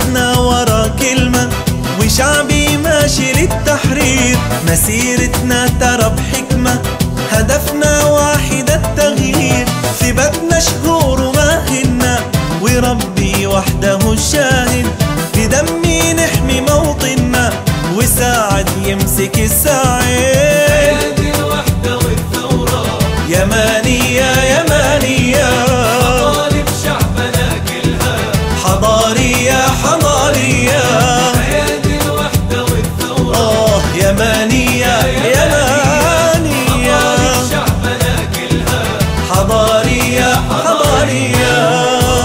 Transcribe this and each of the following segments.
توحدنا ورا كلمة وشعبي ماشي للتحرير. مسيرتنا ترى بحكمة هدفنا واحد التغيير. في بدنا شهور وما هنا وربي وحده الشاهد. بدمي نحمي موطننا وساعد يمسك الساعد. أيادي الوحدة والثورة يمانية يمانية مطالب شعبنا كلها حضارية حضارية. أيادي الوحدة والثورة يمانية يمانية مطالب شعبنا كلها حضارية حضارية.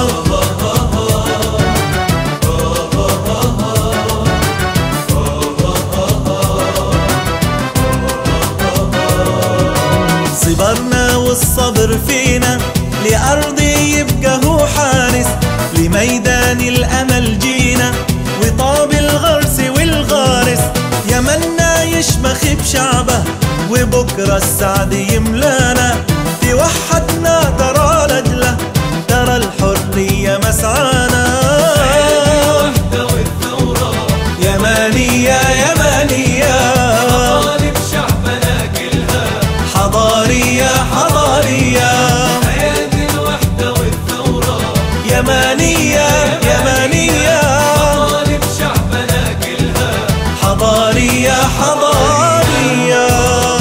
صبرنا والصبر فينا لأرضي يبقى هو حارس. لميدان الأمل جينا وطاب الغرس والغارس. يمنا يشمخ بشعبه وبكرة السعد يملانا. توحدنا ترى لجله ترى الحرية مسعانا. الوحدة والثورة يمانية يمانية مطالب شعبنا كلها حضارية حضارية. أيادي الوحدة والثورة يمانية يمانية مطالب شعبنا كلها حضارية حضارية.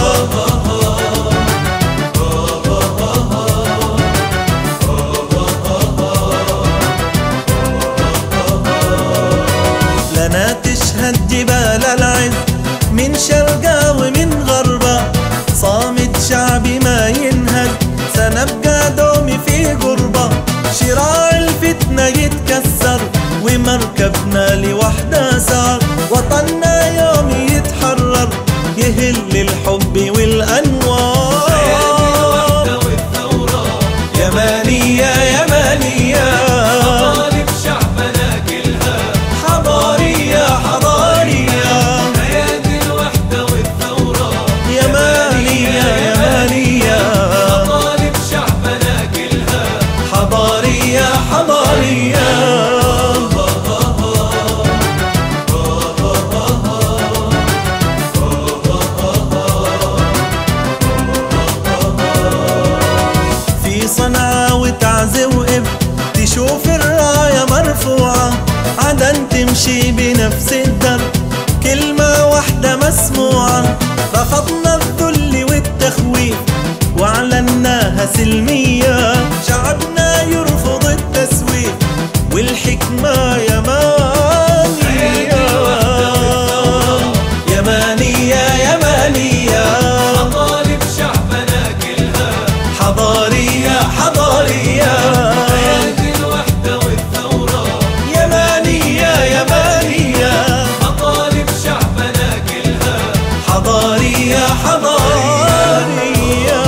لنا تشهد جبال العز من شرقا ومن غربا. صامت شعبي ما ينهز سنبقى دومي في غربة. شراع الفتنة يتكسر ومركبنا لوحدة سار. وطننا يوم يتحرر يهل الحب والأنوار. الوحدة والثورة يمانية يمانية مطالب شعبنا كلها حضارية حضارية. أيادي الوحدة والثورة يمانية يمانية مطالب شعبنا كلها حضارية حضارية. في صنعاء وتعزي وإب تشوف الراية مرفوعة. عدن تمشي بنفس الدرب كلمة واحدة مسموعة. رفضنا الذل والتخويف واعلناها سلمية. شعبنا يرفض التسويف والحكمة يمانية. يمانية يمانية مطالب شعبنا كلها حضارية حضارية. أيادي الوحدة والثورة يمانية يمانية مطالب شعبنا كلها حضارية حضارية.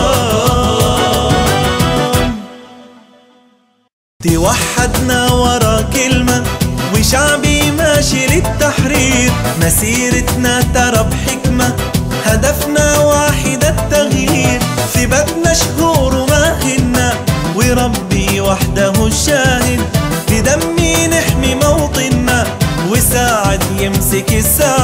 توحدنا ورا كلمة وشعبي ماشي للتحرير. مسيرتنا ترى بحكمة هدفنا واحد التغيير. في بدنا شهور وما هنا وربي وحده الشاهد. بدمي نحمي موطننا وساعد يمسك الساعد.